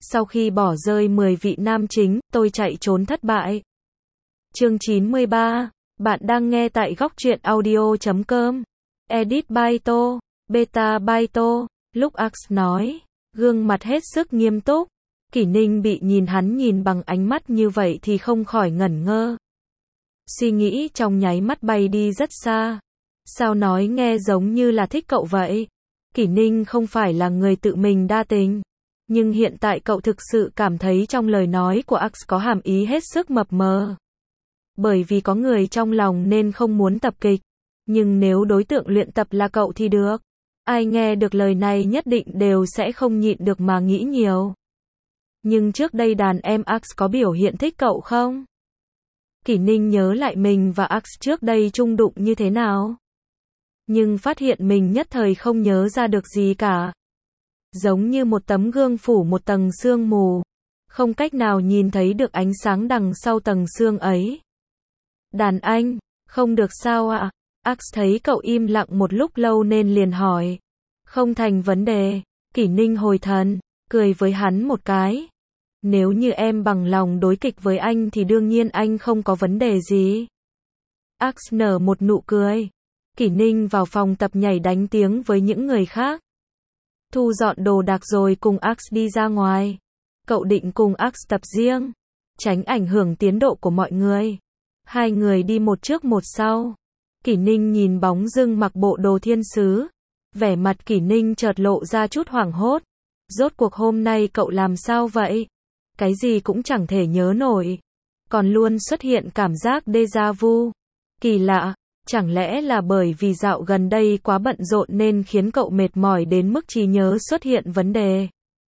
Sau khi bỏ rơi 10 vị nam chính, tôi chạy trốn thất bại. Chương 93. Bạn đang nghe tại góc truyện audio.com. Edit by Tô, Beta by Tô. Lúc Ax nói, gương mặt hết sức nghiêm túc. Kỷ Ninh bị nhìn hắn nhìn bằng ánh mắt như vậy thì không khỏi ngẩn ngơ. Suy nghĩ trong nháy mắt bay đi rất xa. Sao nói nghe giống như là thích cậu vậy? Kỷ Ninh không phải là người tự mình đa tình. Nhưng hiện tại cậu thực sự cảm thấy trong lời nói của Ax có hàm ý hết sức mập mờ. Bởi vì có người trong lòng nên không muốn tập kịch. Nhưng nếu đối tượng luyện tập là cậu thì được. Ai nghe được lời này nhất định đều sẽ không nhịn được mà nghĩ nhiều. Nhưng trước đây đàn em Ax có biểu hiện thích cậu không? Kỷ Ninh nhớ lại mình và Ax trước đây chung đụng như thế nào. Nhưng phát hiện mình nhất thời không nhớ ra được gì cả. Giống như một tấm gương phủ một tầng sương mù. Không cách nào nhìn thấy được ánh sáng đằng sau tầng sương ấy. Đàn anh, không được sao ạ? Ax thấy cậu im lặng một lúc lâu nên liền hỏi. Không thành vấn đề. Kỷ Ninh hồi thần, cười với hắn một cái. Nếu như em bằng lòng đối kịch với anh thì đương nhiên anh không có vấn đề gì. Ax nở một nụ cười. Kỷ Ninh vào phòng tập nhảy đánh tiếng với những người khác. Thu dọn đồ đạc rồi cùng Ax đi ra ngoài. Cậu định cùng Ax tập riêng, tránh ảnh hưởng tiến độ của mọi người. Hai người đi một trước một sau. Kỷ Ninh nhìn bóng dưng mặc bộ đồ thiên sứ. Vẻ mặt Kỷ Ninh chợt lộ ra chút hoảng hốt. Rốt cuộc hôm nay cậu làm sao vậy? Cái gì cũng chẳng thể nhớ nổi. Còn luôn xuất hiện cảm giác déjà vu. Kỳ lạ, chẳng lẽ là bởi vì dạo gần đây quá bận rộn nên khiến cậu mệt mỏi đến mức trí nhớ xuất hiện vấn đề.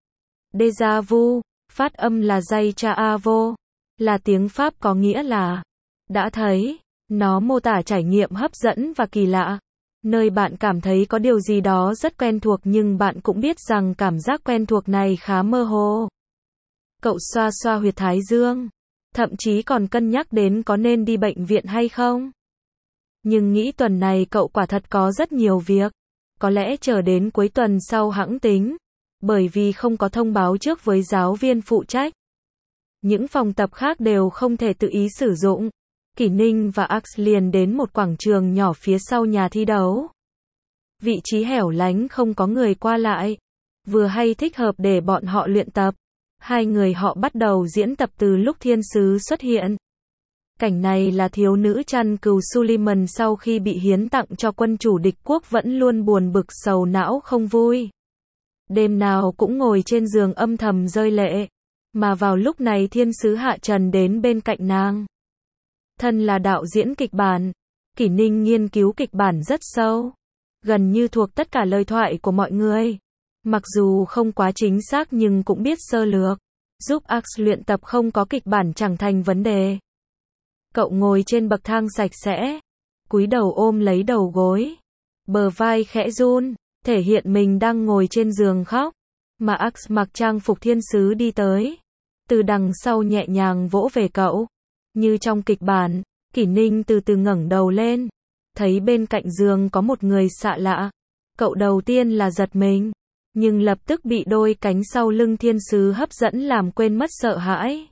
Déjà vu, phát âm là déjà vu, là tiếng Pháp có nghĩa là đã thấy. Nó mô tả trải nghiệm hấp dẫn và kỳ lạ. Nơi bạn cảm thấy có điều gì đó rất quen thuộc nhưng bạn cũng biết rằng cảm giác quen thuộc này khá mơ hồ. Cậu xoa xoa huyệt thái dương. Thậm chí còn cân nhắc đến có nên đi bệnh viện hay không. Nhưng nghĩ tuần này cậu quả thật có rất nhiều việc. Có lẽ chờ đến cuối tuần sau hẵng tính. Bởi vì không có thông báo trước với giáo viên phụ trách. Những phòng tập khác đều không thể tự ý sử dụng. Kỷ Ninh và Ax liền đến một quảng trường nhỏ phía sau nhà thi đấu. Vị trí hẻo lánh không có người qua lại. Vừa hay thích hợp để bọn họ luyện tập. Hai người họ bắt đầu diễn tập từ lúc thiên sứ xuất hiện. Cảnh này là thiếu nữ chăn cừu Suleiman sau khi bị hiến tặng cho quân chủ địch quốc vẫn luôn buồn bực sầu não không vui. Đêm nào cũng ngồi trên giường âm thầm rơi lệ. Mà vào lúc này thiên sứ hạ trần đến bên cạnh nàng. Thân là đạo diễn kịch bản. Kỷ Ninh nghiên cứu kịch bản rất sâu. Gần như thuộc tất cả lời thoại của mọi người. Mặc dù không quá chính xác nhưng cũng biết sơ lược. Giúp Ax luyện tập không có kịch bản chẳng thành vấn đề. Cậu ngồi trên bậc thang sạch sẽ. Cúi đầu ôm lấy đầu gối. Bờ vai khẽ run. Thể hiện mình đang ngồi trên giường khóc. Mà Ax mặc trang phục thiên sứ đi tới. Từ đằng sau nhẹ nhàng vỗ về cậu. Như trong kịch bản. Kỷ Ninh từ từ ngẩng đầu lên. Thấy bên cạnh giường có một người lạ lạ. Cậu đầu tiên là giật mình. Nhưng lập tức bị đôi cánh sau lưng thiên sứ hấp dẫn làm quên mất sợ hãi.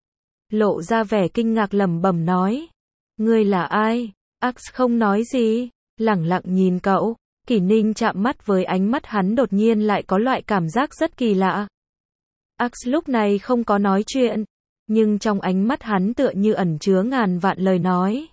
Lộ ra vẻ kinh ngạc lẩm bẩm nói. Ngươi là ai? Ax không nói gì. Lẳng lặng nhìn cậu. Kỷ Ninh chạm mắt với ánh mắt hắn đột nhiên lại có loại cảm giác rất kỳ lạ. Ax lúc này không có nói chuyện. Nhưng trong ánh mắt hắn tựa như ẩn chứa ngàn vạn lời nói.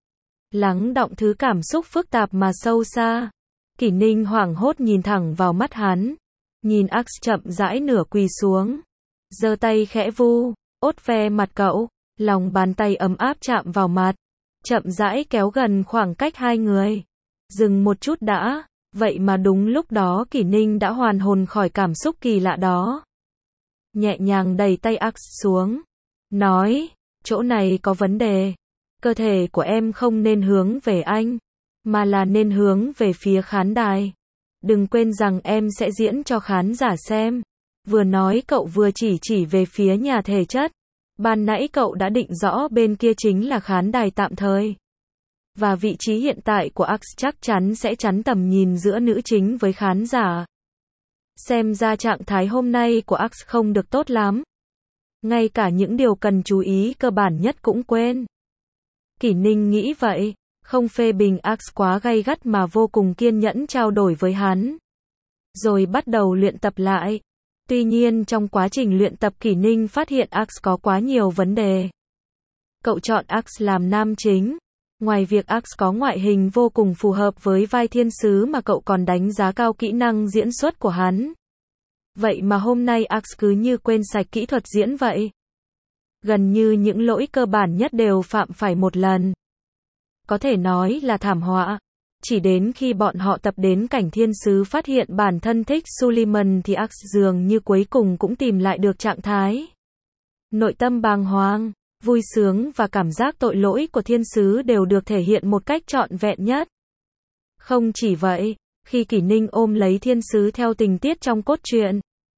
Lắng đọng thứ cảm xúc phức tạp mà sâu xa. Kỷ Ninh hoảng hốt nhìn thẳng vào mắt hắn. Nhìn Ax chậm rãi nửa quỳ xuống. Giơ tay khẽ vu, ốt ve mặt cậu. Lòng bàn tay ấm áp chạm vào mặt. Chậm rãi kéo gần khoảng cách hai người. Dừng một chút đã. Vậy mà đúng lúc đó Kỷ Ninh đã hoàn hồn khỏi cảm xúc kỳ lạ đó. Nhẹ nhàng đẩy tay Ax xuống. Nói, chỗ này có vấn đề. Cơ thể của em không nên hướng về anh. Mà là nên hướng về phía khán đài. Đừng quên rằng em sẽ diễn cho khán giả xem. Vừa nói cậu vừa chỉ về phía nhà thể chất. Ban nãy cậu đã định rõ bên kia chính là khán đài tạm thời. Và vị trí hiện tại của Ax chắc chắn sẽ chắn tầm nhìn giữa nữ chính với khán giả. Xem ra trạng thái hôm nay của Ax không được tốt lắm. Ngay cả những điều cần chú ý cơ bản nhất cũng quên. Kỷ Ninh nghĩ vậy, không phê bình Ax quá gay gắt mà vô cùng kiên nhẫn trao đổi với hắn. Rồi bắt đầu luyện tập lại. Tuy nhiên trong quá trình luyện tập Kỷ Ninh phát hiện Ax có quá nhiều vấn đề. Cậu chọn Ax làm nam chính. Ngoài việc Ax có ngoại hình vô cùng phù hợp với vai thiên sứ mà cậu còn đánh giá cao kỹ năng diễn xuất của hắn. Vậy mà hôm nay Ax cứ như quên sạch kỹ thuật diễn vậy. Gần như những lỗi cơ bản nhất đều phạm phải một lần. Có thể nói là thảm họa. Chỉ đến khi bọn họ tập đến cảnh thiên sứ phát hiện bản thân thích Suleiman thì Ax dường như cuối cùng cũng tìm lại được trạng thái. Nội tâm bàng hoàng, vui sướng và cảm giác tội lỗi của thiên sứ đều được thể hiện một cách trọn vẹn nhất. Không chỉ vậy, khi Kỷ Ninh ôm lấy thiên sứ theo tình tiết trong cốt truyện,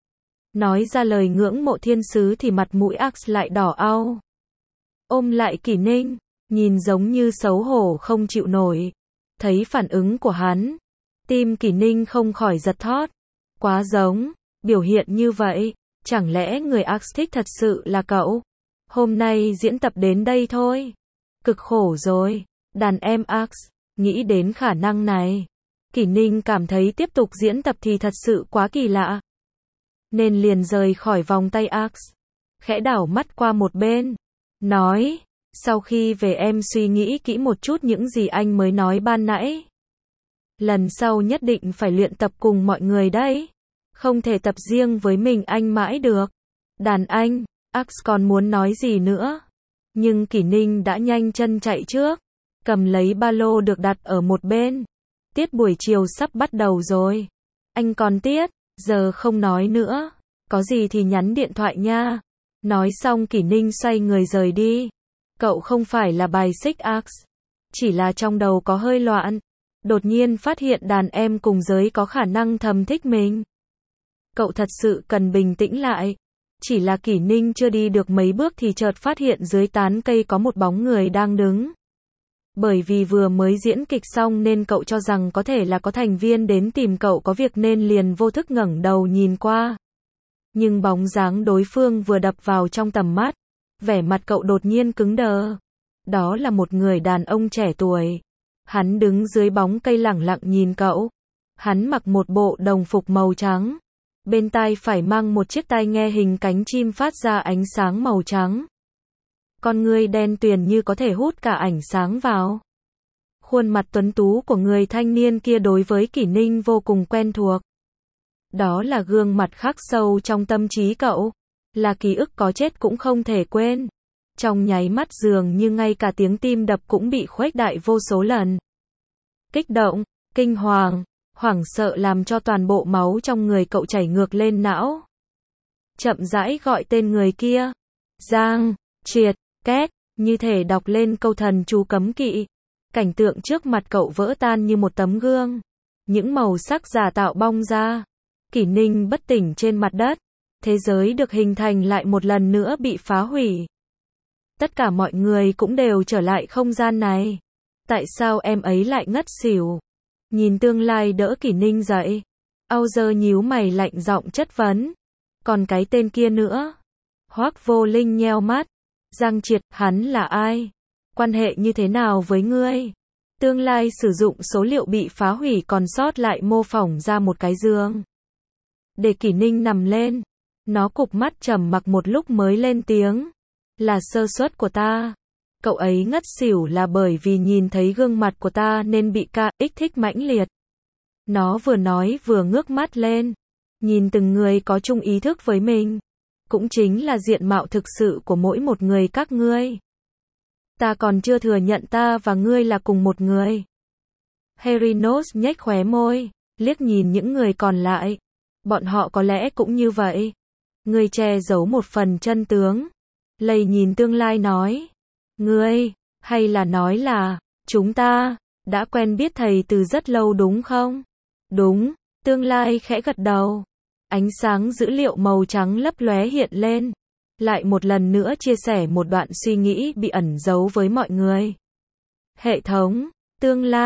nói ra lời ngưỡng mộ thiên sứ thì mặt mũi Ax lại đỏ au. Ôm lại Kỷ Ninh, nhìn giống như xấu hổ không chịu nổi. Thấy phản ứng của hắn, tim Kỷ Ninh không khỏi giật thót. Quá giống, biểu hiện như vậy, chẳng lẽ người Ax thích thật sự là cậu? Hôm nay diễn tập đến đây thôi. Cực khổ rồi, đàn em Ax. Nghĩ đến khả năng này, Kỷ Ninh cảm thấy tiếp tục diễn tập thì thật sự quá kỳ lạ. Nên liền rời khỏi vòng tay Ax. Khẽ đảo mắt qua một bên. Nói, sau khi về em suy nghĩ kỹ một chút những gì anh mới nói ban nãy. Lần sau nhất định phải luyện tập cùng mọi người đấy. Không thể tập riêng với mình anh mãi được. Đàn anh, Ax còn muốn nói gì nữa. Nhưng Kỷ Ninh đã nhanh chân chạy trước. Cầm lấy ba lô được đặt ở một bên. Tiết buổi chiều sắp bắt đầu rồi. Anh còn tiết, giờ không nói nữa. Có gì thì nhắn điện thoại nha. Nói xong Kỷ Ninh xoay người rời đi. Cậu không phải là bài xích Ax. Chỉ là trong đầu có hơi loạn. Đột nhiên phát hiện đàn em cùng giới có khả năng thầm thích mình. Cậu thật sự cần bình tĩnh lại. Chỉ là Kỷ Ninh chưa đi được mấy bước thì chợt phát hiện dưới tán cây có một bóng người đang đứng. Bởi vì vừa mới diễn kịch xong nên cậu cho rằng có thể là có thành viên đến tìm cậu có việc nên liền vô thức ngẩng đầu nhìn qua. Nhưng bóng dáng đối phương vừa đập vào trong tầm mắt. Vẻ mặt cậu đột nhiên cứng đờ. Đó là một người đàn ông trẻ tuổi. Hắn đứng dưới bóng cây lẳng lặng nhìn cậu. Hắn mặc một bộ đồng phục màu trắng. Bên tai phải mang một chiếc tai nghe hình cánh chim phát ra ánh sáng màu trắng. Con ngươi đen tuyền như có thể hút cả ánh sáng vào. Khuôn mặt tuấn tú của người thanh niên kia đối với Kỷ Ninh vô cùng quen thuộc. Đó là gương mặt khắc sâu trong tâm trí cậu. Là ký ức có chết cũng không thể quên. Trong nháy mắt dường như ngay cả tiếng tim đập cũng bị khuếch đại vô số lần. Kích động, kinh hoàng, hoảng sợ làm cho toàn bộ máu trong người cậu chảy ngược lên não. Chậm rãi gọi tên người kia. Giang, Triệt, Két, như thể đọc lên câu thần chú cấm kỵ. Cảnh tượng trước mặt cậu vỡ tan như một tấm gương. Những màu sắc giả tạo bong ra. Kỷ Ninh bất tỉnh trên mặt đất. Thế giới được hình thành lại một lần nữa bị phá hủy. Tất cả mọi người cũng đều trở lại không gian này. Tại sao em ấy lại ngất xỉu? Nhìn tương lai đỡ Kỷ Ninh dậy. Auger nhíu mày lạnh giọng chất vấn. Còn cái tên kia nữa? Hoắc Vô Linh nheo mắt. Giang Triệt, hắn là ai? Quan hệ như thế nào với ngươi? Tương lai sử dụng số liệu bị phá hủy còn sót lại mô phỏng ra một cái giường. Để Kỷ Ninh nằm lên. Nó cụp mắt trầm mặc một lúc mới lên tiếng. Là sơ suất của ta. Cậu ấy ngất xỉu là bởi vì nhìn thấy gương mặt của ta nên bị kích thích mãnh liệt. Nó vừa nói vừa ngước mắt lên. Nhìn từng người có chung ý thức với mình. Cũng chính là diện mạo thực sự của mỗi một người các ngươi. Ta còn chưa thừa nhận ta và ngươi là cùng một người. Herinos nhếch khóe môi, liếc nhìn những người còn lại. Bọn họ có lẽ cũng như vậy. Ngươi che giấu một phần chân tướng. Lầy nhìn tương lai nói. Ngươi, hay là nói là, chúng ta, đã quen biết thầy từ rất lâu đúng không? Đúng, tương lai khẽ gật đầu. Ánh sáng dữ liệu màu trắng lấp lóe hiện lên. Lại một lần nữa chia sẻ một đoạn suy nghĩ bị ẩn giấu với mọi người. Hệ thống, tương lai,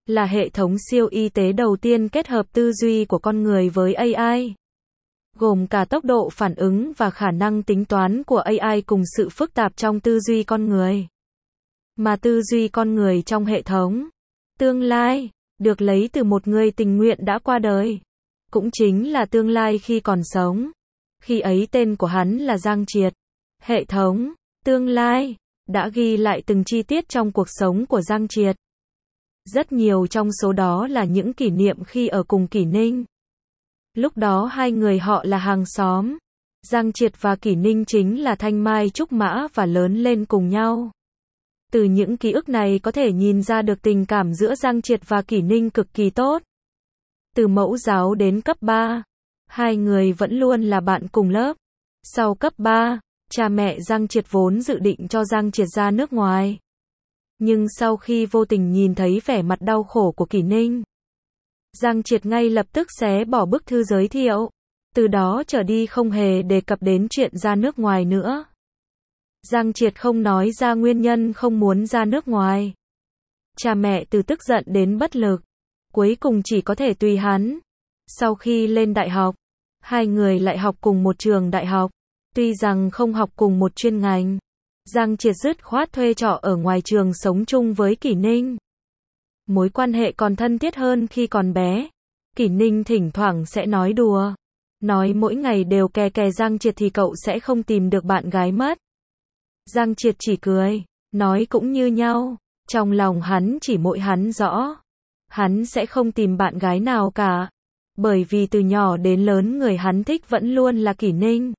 là hệ thống siêu y tế đầu tiên kết hợp tư duy của con người với AI, gồm cả tốc độ phản ứng và khả năng tính toán của AI cùng sự phức tạp trong tư duy con người. Mà tư duy con người trong hệ thống tương lai được lấy từ một người tình nguyện đã qua đời, cũng chính là tương lai khi còn sống. Khi ấy tên của hắn là Giang Triệt. Hệ thống tương lai đã ghi lại từng chi tiết trong cuộc sống của Giang Triệt. Rất nhiều trong số đó là những kỷ niệm khi ở cùng Kỷ Ninh. Lúc đó hai người họ là hàng xóm. Giang Triệt và Kỷ Ninh chính là thanh mai trúc mã và lớn lên cùng nhau. Từ những ký ức này có thể nhìn ra được tình cảm giữa Giang Triệt và Kỷ Ninh cực kỳ tốt. Từ mẫu giáo đến cấp 3, hai người vẫn luôn là bạn cùng lớp. Sau cấp 3, cha mẹ Giang Triệt vốn dự định cho Giang Triệt ra nước ngoài. Nhưng sau khi vô tình nhìn thấy vẻ mặt đau khổ của Kỷ Ninh, Giang Triệt ngay lập tức xé bỏ bức thư giới thiệu. Từ đó trở đi không hề đề cập đến chuyện ra nước ngoài nữa. Giang Triệt không nói ra nguyên nhân không muốn ra nước ngoài. Cha mẹ từ tức giận đến bất lực. Cuối cùng chỉ có thể tùy hắn. Sau khi lên đại học, hai người lại học cùng một trường đại học. Tuy rằng không học cùng một chuyên ngành, Giang Triệt dứt khoát thuê trọ ở ngoài trường sống chung với Kỷ Ninh. Mối quan hệ còn thân thiết hơn khi còn bé. Kỷ Ninh thỉnh thoảng sẽ nói đùa. Nói mỗi ngày đều kè kè Giang Triệt thì cậu sẽ không tìm được bạn gái mất. Giang Triệt chỉ cười, nói cũng như nhau. Trong lòng hắn chỉ mỗi hắn rõ. Hắn sẽ không tìm bạn gái nào cả. Bởi vì từ nhỏ đến lớn người hắn thích vẫn luôn là Kỷ Ninh.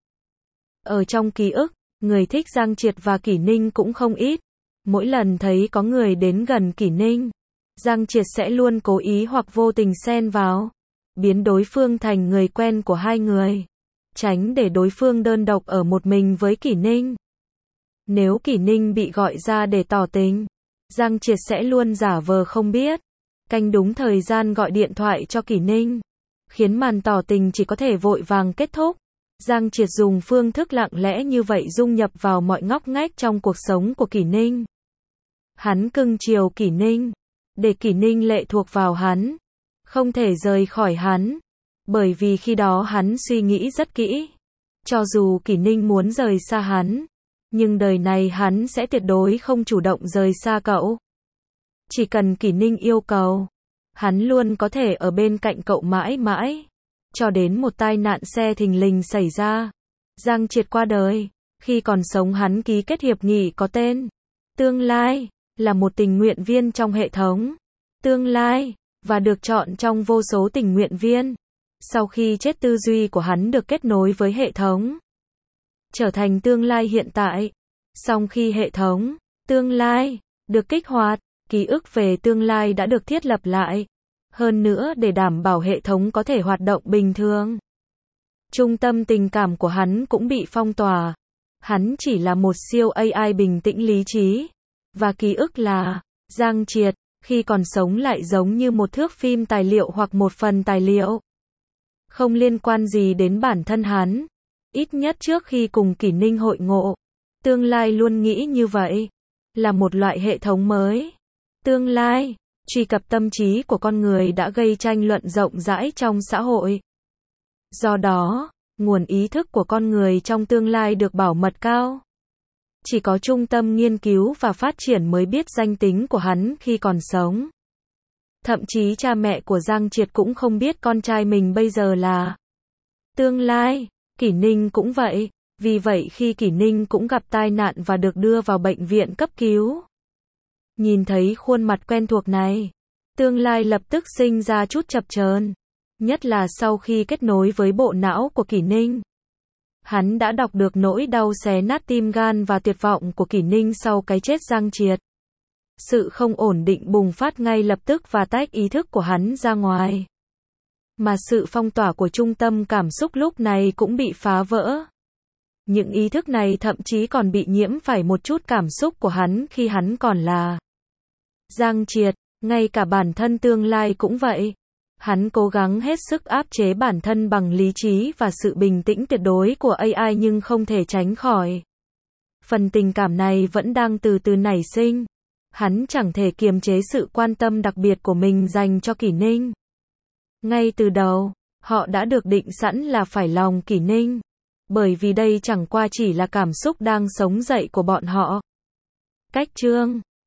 Ở trong ký ức, người thích Giang Triệt và Kỷ Ninh cũng không ít. Mỗi lần thấy có người đến gần Kỷ Ninh, Giang Triệt sẽ luôn cố ý hoặc vô tình xen vào, biến đối phương thành người quen của hai người, tránh để đối phương đơn độc ở một mình với Kỷ Ninh. Nếu Kỷ Ninh bị gọi ra để tỏ tình, Giang Triệt sẽ luôn giả vờ không biết, canh đúng thời gian gọi điện thoại cho Kỷ Ninh, khiến màn tỏ tình chỉ có thể vội vàng kết thúc. Giang Triệt dùng phương thức lặng lẽ như vậy dung nhập vào mọi ngóc ngách trong cuộc sống của Kỷ Ninh. Hắn cưng chiều Kỷ Ninh, để Kỷ Ninh lệ thuộc vào hắn, không thể rời khỏi hắn, bởi vì khi đó hắn suy nghĩ rất kỹ. Cho dù Kỷ Ninh muốn rời xa hắn, nhưng đời này hắn sẽ tuyệt đối không chủ động rời xa cậu. Chỉ cần Kỷ Ninh yêu cầu, hắn luôn có thể ở bên cạnh cậu mãi mãi. Cho đến một tai nạn xe thình lình xảy ra. Giang Triệt qua đời. Khi còn sống hắn ký kết hiệp nghị có tên Tương Lai, là một tình nguyện viên trong hệ thống Tương Lai, và được chọn trong vô số tình nguyện viên. Sau khi chết tư duy của hắn được kết nối với hệ thống, trở thành Tương Lai hiện tại. Song khi hệ thống Tương Lai được kích hoạt, ký ức về tương lai đã được thiết lập lại. Hơn nữa để đảm bảo hệ thống có thể hoạt động bình thường, trung tâm tình cảm của hắn cũng bị phong tỏa. Hắn chỉ là một siêu AI bình tĩnh lý trí. Và ký ức là Giang Triệt, khi còn sống lại giống như một thước phim tài liệu hoặc một phần tài liệu. Không liên quan gì đến bản thân hắn. Ít nhất trước khi cùng Kỷ Ninh hội ngộ. Tương Lai luôn nghĩ như vậy. Là một loại hệ thống mới. Tương Lai truy cập tâm trí của con người đã gây tranh luận rộng rãi trong xã hội. Do đó, nguồn ý thức của con người trong tương lai được bảo mật cao. Chỉ có trung tâm nghiên cứu và phát triển mới biết danh tính của hắn khi còn sống. Thậm chí cha mẹ của Giang Triệt cũng không biết con trai mình bây giờ là Tương Lai. Kỷ Ninh cũng vậy. Vì vậy khi Kỷ Ninh cũng gặp tai nạn và được đưa vào bệnh viện cấp cứu, nhìn thấy khuôn mặt quen thuộc này, Tương Lai lập tức sinh ra chút chập chờn. Nhất là sau khi kết nối với bộ não của Kỷ Ninh. Hắn đã đọc được nỗi đau xé nát tim gan và tuyệt vọng của Kỷ Ninh sau cái chết Giang Triệt. Sự không ổn định bùng phát ngay lập tức và tách ý thức của hắn ra ngoài. Mà sự phong tỏa của trung tâm cảm xúc lúc này cũng bị phá vỡ. Những ý thức này thậm chí còn bị nhiễm phải một chút cảm xúc của hắn khi hắn còn là Giang Triệt. Ngay cả bản thân Tương Lai cũng vậy. Hắn cố gắng hết sức áp chế bản thân bằng lý trí và sự bình tĩnh tuyệt đối của AI nhưng không thể tránh khỏi. Phần tình cảm này vẫn đang từ từ nảy sinh. hắn chẳng thể kiềm chế sự quan tâm đặc biệt của mình dành cho Kỷ Ninh. Ngay từ đầu, họ đã được định sẵn là phải lòng Kỷ Ninh, bởi vì đây chẳng qua chỉ là cảm xúc đang sống dậy của bọn họ. Cách chương